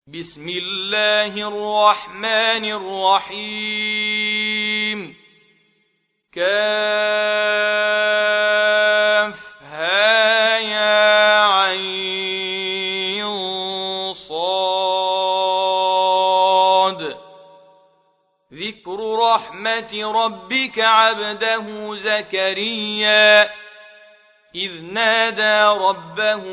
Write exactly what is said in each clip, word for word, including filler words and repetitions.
بسم الله الرحمن الرحيم كافها يا عين صاد ذكر رحمة ربك عبده زكريا إذ نادى ربه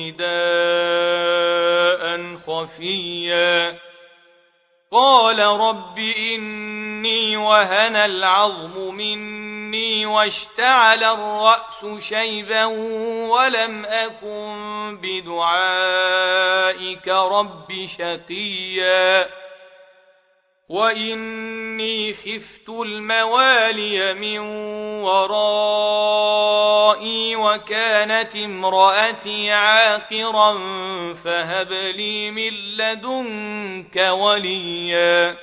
نداء خفيا قال رب إني وهن العظم مني واشتعل الرأس شيبا ولم أكن بدعائك رب شقيا وإني خفت الموالي من ورائي وكانت امرأتي عاقرا فهب لي من لدنك وليا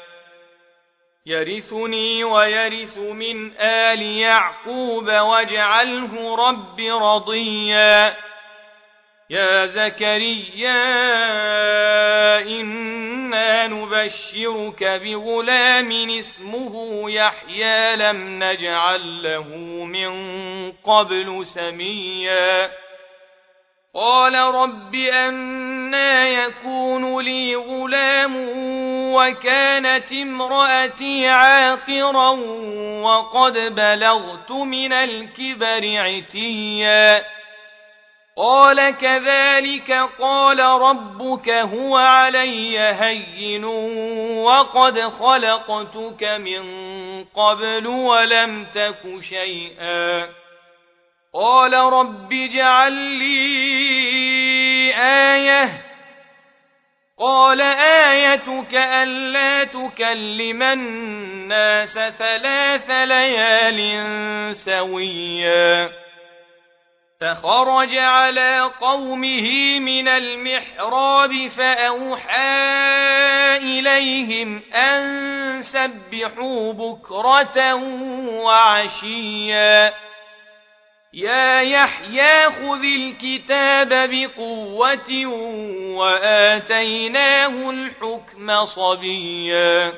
يرثني ويرث من آل يعقوب واجعله رب رضيا يا زكريا إنا نبشرك بغلام اسمه يحيى لم نجعل له من قبل سميا قال رب أنى يكون لي غلام وكانت امرأتي عاقرا وقد بلغت من الكبر عتيا قال كذلك قال ربك هو علي هين وقد خلقتك من قبل ولم تك شيئا قال رب اجعل لي آية قال آيتك ألا تكلم الناس ثلاث ليال سويا فخرج على قومه من المحراب فأوحى إليهم أن سبحوا بكرة وعشيا يا يحيى خذ الكتاب بقوة وآتيناه الحكم صبيا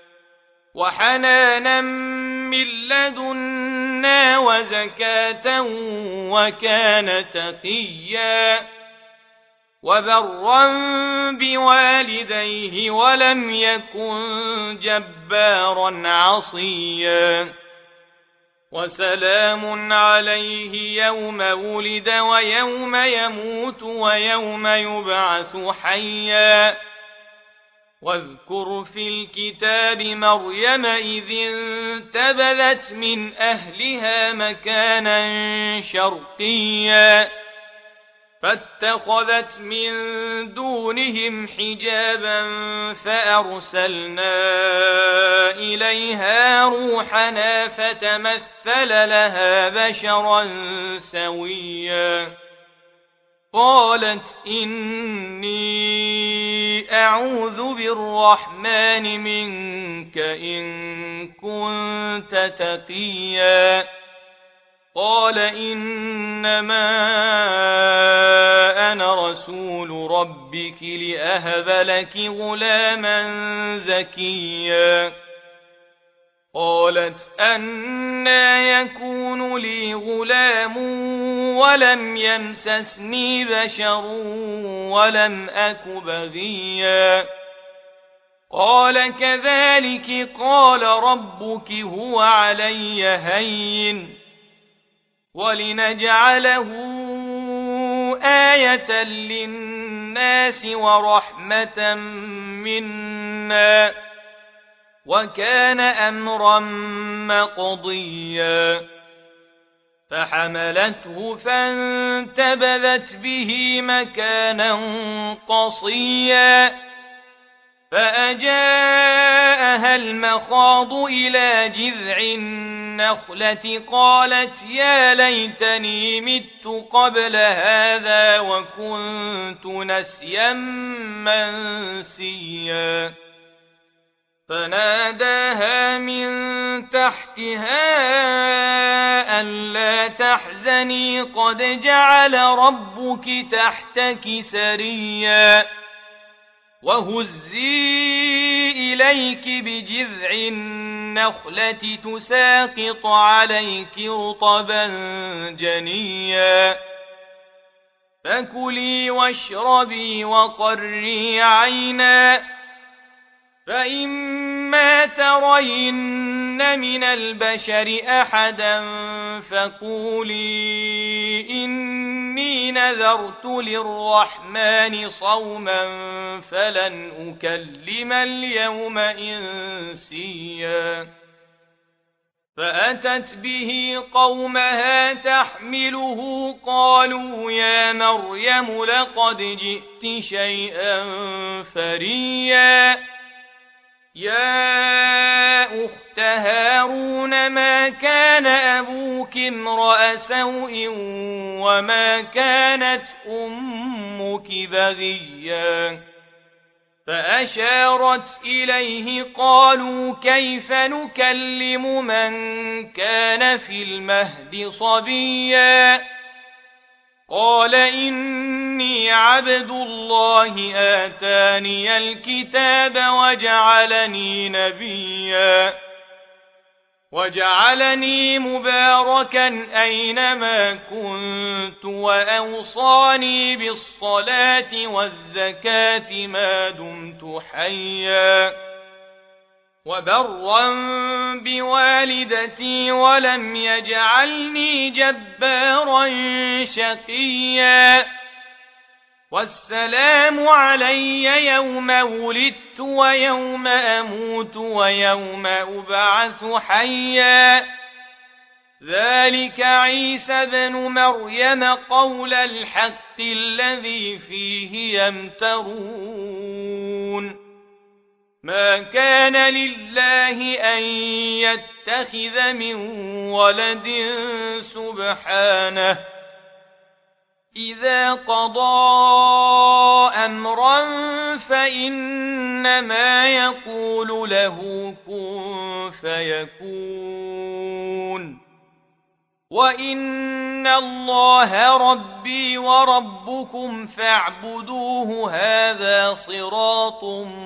وحنانا من لدنا وزكاة وكان تقيا وبرا بوالديه ولم يكن جبارا عصيا وسلام عليه يوم ولد ويوم يموت ويوم يبعث حيا واذكر في الكتاب مريم إذ انتبذت من أهلها مكانا شرقيا فاتخذت من دونهم حجابا فأرسلنا إليها روحنا فتمثل لها بشرا سويا قالت إني أعوذ بالرحمن منك إن كنت تقيا قال إنما أنا رسول ربك لأهب لك غلاما زكيا قالت أنى يكون لي غلام ولم يمسسني بشر ولم أك بغيا قال كذلك قال ربك هو علي هين ولنجعله آية للناس ورحمة منا وكان أمرا مقضيا فحملته فانتبذت به مكانا قصيا فأجاءها المخاض إلى جذع النخلة قالت يا ليتني مت قبل هذا وكنت نسيا منسيا فناداها من تحتها ألا تحزني قد جعل ربك تحتك سريا وهزي إليك بجذع النخلة تساقط عليك رطبا جنيا فكلي واشربي وقري عينا فإما ترين من البشر أحدا فقولي إني نذرت للرحمن صوما فلن أكلم اليوم إنسيا فأتت به قومها تحمله قالوا يا مريم لقد جئت شيئا فريا يا أخت هارون ما كان أبوك امرأ سوء وما كانت أمك بغيا فأشارت إليه قالوا كيف نكلم من كان في المهد صبيا قال إني عبد الله آتاني الكتاب وجعلني نبيا وجعلني مباركا أينما كنت وأوصاني بالصلاة والزكاة ما دمت حيا وبرا بوالدتي ولم يجعلني جبارا شقيا والسلام علي يوم ولدت ويوم أموت ويوم أبعث حيا ذلك عيسى بن مريم قول الحق الذي فيه يمترون ما كان لله أن يتخذ من ولد سبحانه إذا قضى أمرا فإنما يقول له كن فيكون وإن الله ربي وربكم فاعبدوه هذا صراط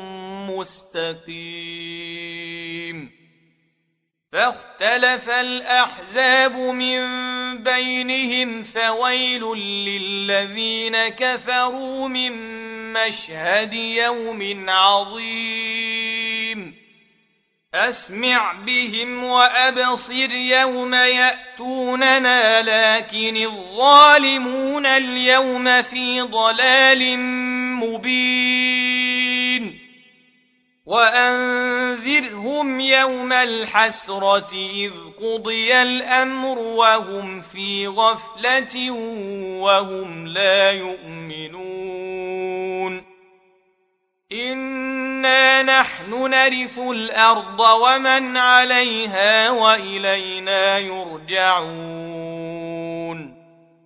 مستقيم فاختلف الأحزاب من بينهم فويل للذين كفروا من مشهد يوم عظيم أسمع بهم وأبصر يوم يأتوننا لكن الظالمون اليوم في ضلال مبين وأنذرهم يوم الحسرة إذ قضي الأمر وهم في غفلة وهم لا يؤمنون إنا نحن نرث الأرض ومن عليها وإلينا يرجعون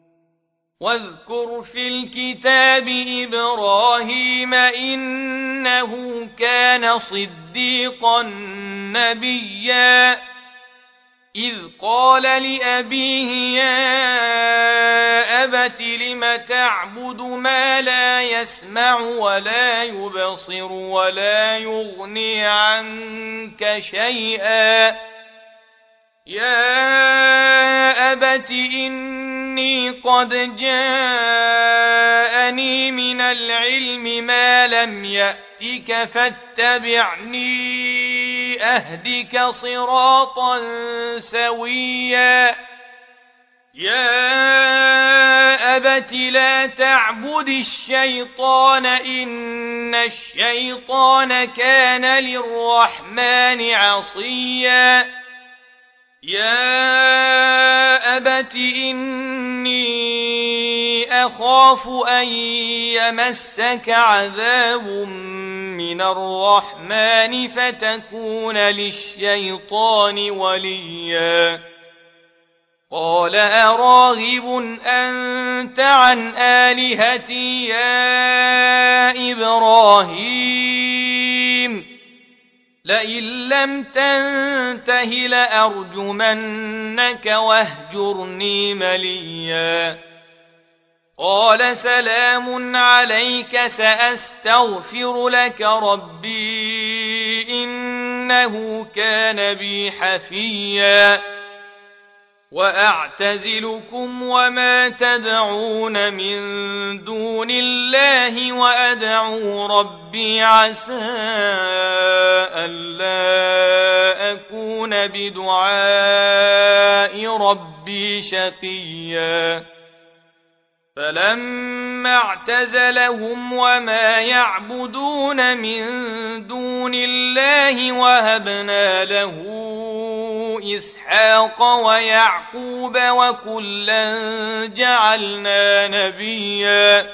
واذكر في الكتاب إبراهيم إنه كان صديقا نبيا إذ قال لأبيه يا أبت لم تعبد ما لا يسمع ولا يبصر ولا يغني عنك شيئا يا أبت إني قد جاءني من العلم ما لم يأتك فاتبعني أهدك صراطا سويا يا أبت لا تعبد الشيطان إن الشيطان كان للرحمن عصيا يا أبت إني أخاف أن يمسك عذاب من الرحمن فتكون للشيطان وليا قال أراغب أنت عن آلهتي يا إبراهيم لئن لم تنته لأرجمنك واهجرني مليا قال سلام عليك سأستغفر لك ربي إنه كان بي حفيا وأعتزلكم وما تدعون من دون الله وأدعو ربي عسى ألا أكون بدعاء ربي شقيا فلما اعتزلهم وما يعبدون من دون الله وهبنا له إسحاق ويعقوب وكلا جعلنا نبيا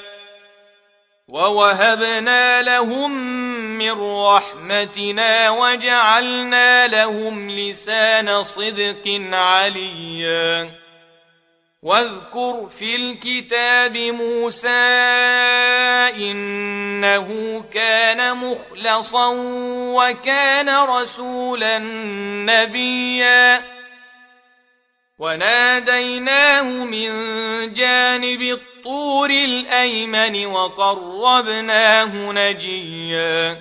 ووهبنا لهم من رحمتنا وجعلنا لهم لسان صدق عليا واذكر في الكتاب موسى إنه كان مخلصا وكان رسولا نبيا وناديناه من جانب الطور الأيمن وقربناه نجيا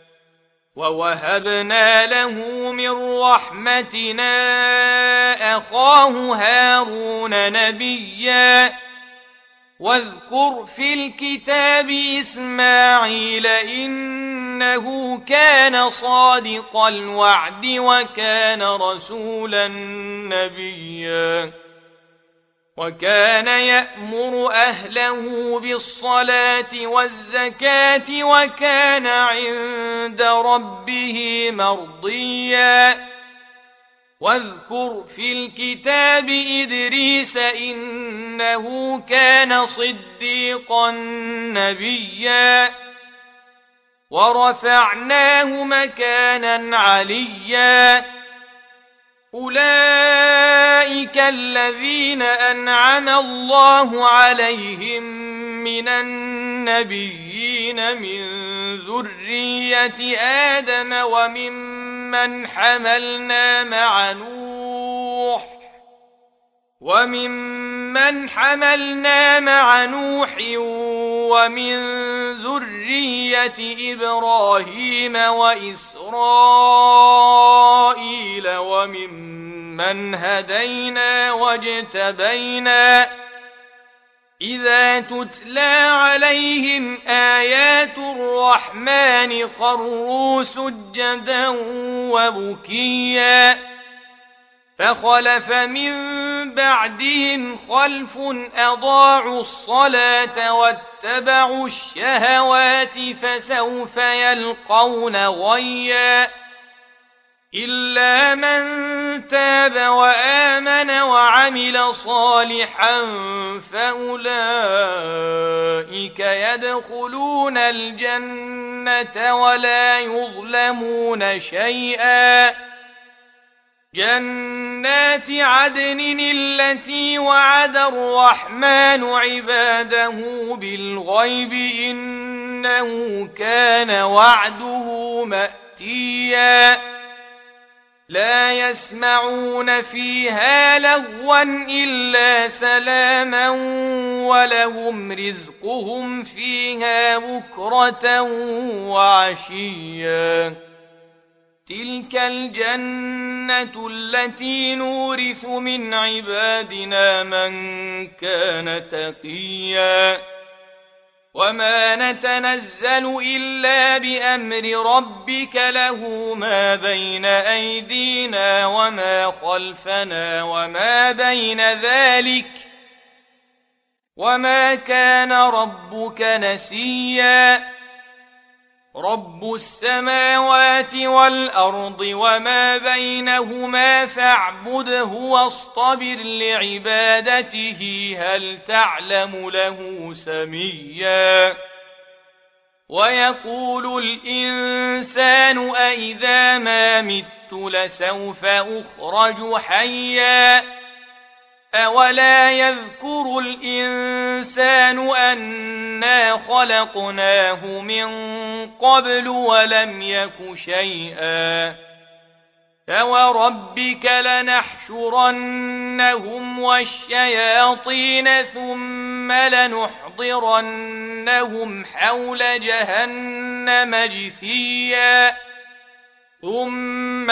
ووهبنا له من رحمتنا أخاه هارون نبيا واذكر في الكتاب إسماعيل إنه كان صادق الوعد وكان رسولا نبيا وكان يأمر أهله بالصلاة والزكاة وكان عند ربه مرضيا واذكر في الكتاب إدريس إنه كان صديقا نبيا ورفعناه مكانا عليا أولئك الذين أنعم الله عليهم من النبيين من ذرية آدم وممن حملنا مع نوح وممن حملنا مع نوح ومن ذرية إبراهيم وإسرائيل وممن هدينا واجتبينا إذا تتلى عليهم آيات الرحمن خروا سجدا وبكيا فخلف من بعدهم خلف أضاعوا الصلاة واتبعوا الشهوات فسوف يلقون غيا إلا من تاب وآمن وعمل صالحا فأولئك يدخلون الجنة ولا يظلمون شيئا جنات عدن التي وعد الرحمن عباده بالغيب إنه كان وعده مأتيا لا يسمعون فيها لغوا إلا سلاما ولهم رزقهم فيها بكرة وعشيا تلك الجنة التي نورث من عبادنا من كان تقيا وما نتنزل إلا بأمر ربك له ما بين أيدينا وما خلفنا وما بين ذلك وما كان ربك نسيا رب السماوات والأرض وما بينهما فاعبده واصطبر لعبادته هل تعلم له سميا ويقول الإنسان أإذا ما مت لسوف أخرج حيا أولا يذكر الإنسان أنا خلقناه من قبل ولم يك شيئا فوربك لنحشرنهم والشياطين ثم لنحضرنهم حول جهنم جثيا ثم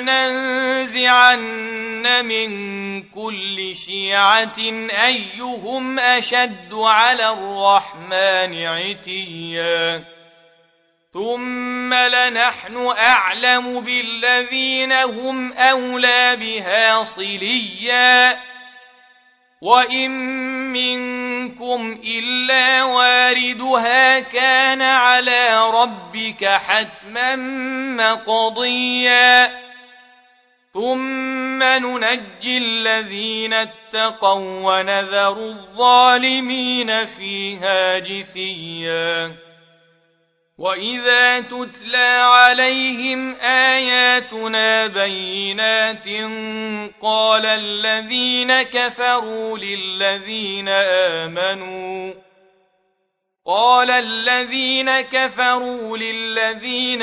لننزعن من كل شيعة أيهم أشد على الرحمن عتيا ثم لنحن أعلم بالذين هم أولى بها صليا وإن منكم إلا واردها كان على ربك حتما مقضيا ثم ننجي الذين اتقوا ونذر الظالمين فيها جثيا وإذا تتلى عليهم آياتنا بينات قال الذين كفروا للذين آمنوا قال الذين كفروا للذين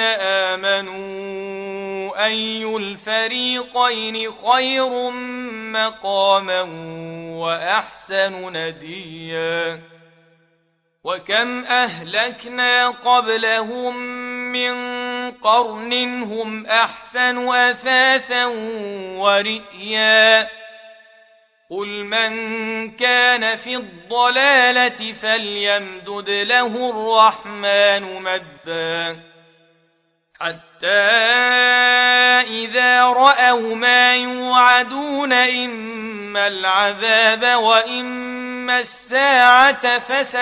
آمنوا أي الفريقين خير مقاما وأحسن نديا وكم أهلكنا قبلهم من قرن هم أحسن أثاثا ورئيا قل من كان في الضلالة فليمدد له الرحمن مدا حتى إذا رأوا ما يوعدون إما العذاب وإما الساعة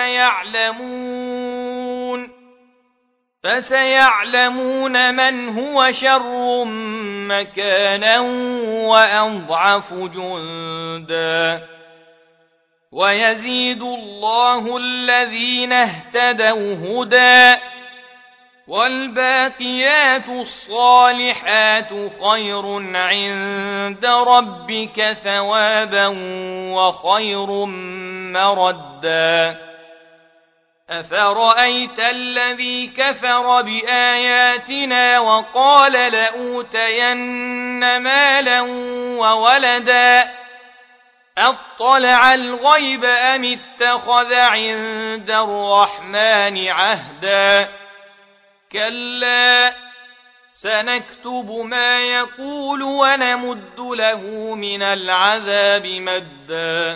فسيعلمون فسيعلمون من هو شر مكانا وأضعف جندا ويزيد الله الذين اهتدوا هدى والباقيات الصالحات خير عند ربك ثوابا وخير مردا أفرأيت الذي كفر بآياتنا وقال لأوتين مالا وولدا أطلع الغيب أم اتخذ عند الرحمن عهدا كلا سنكتب ما يقول ونمد له من العذاب مدا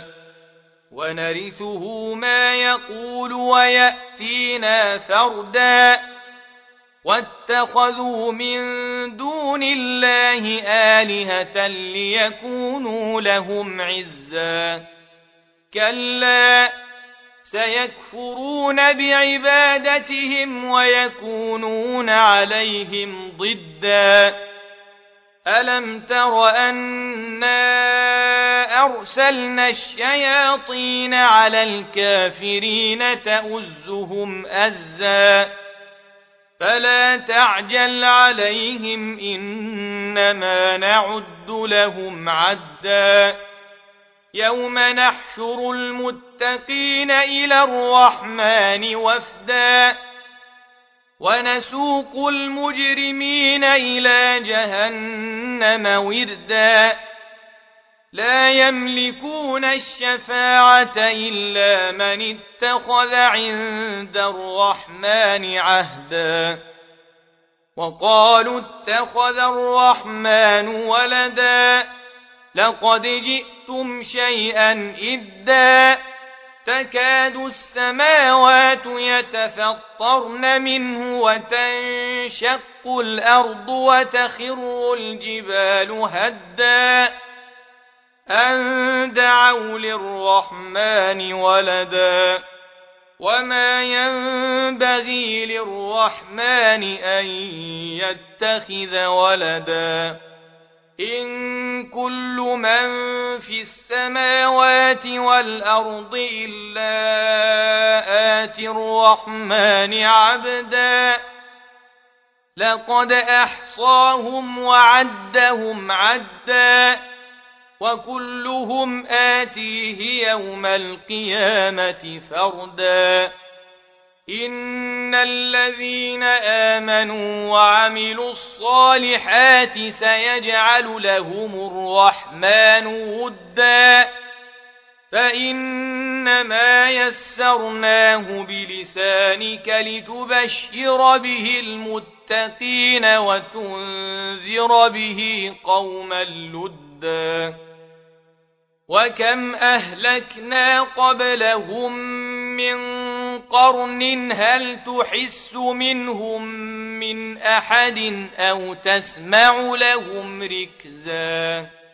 ونرثه ما يقول ويأتينا فردا واتخذوا من دون الله آلهة ليكونوا لهم عزا كلا سيكفرون بعبادتهم ويكونون عليهم ضدا ألم تر أنا أرسلنا الشياطين على الكافرين تؤزهم أزا فلا تعجل عليهم إنما نعد لهم عدا يوم نحشر المتقين إلى الرحمن وفدا ونسوق المجرمين إلى جهنم وردا لا يملكون الشفاعة إلا من اتخذ عند الرحمن عهدا وقالوا اتخذ الرحمن ولدا لقد جئتم شيئا إدا تكاد السماوات يتفطرن منه وتنشق الأرض وتخر الجبال هدا أن دعوا للرحمن ولدا وما ينبغي للرحمن أن يتخذ ولدا إن كل من في السماوات والأرض إلا آتي الرحمن عبدا لقد أحصاهم وعدهم عدا وكلهم آتيه يوم القيامة فردا إن الذين آمنوا وعملوا الصالحات سيجعل لهم الرحمن ودا فإنما يسرناه بلسانك لتبشر به المتقين وتنذر به قوما لدا وكم أهلكنا قبلهم من قرن هل تحس منهم من أحد أو تسمع لهم ركزا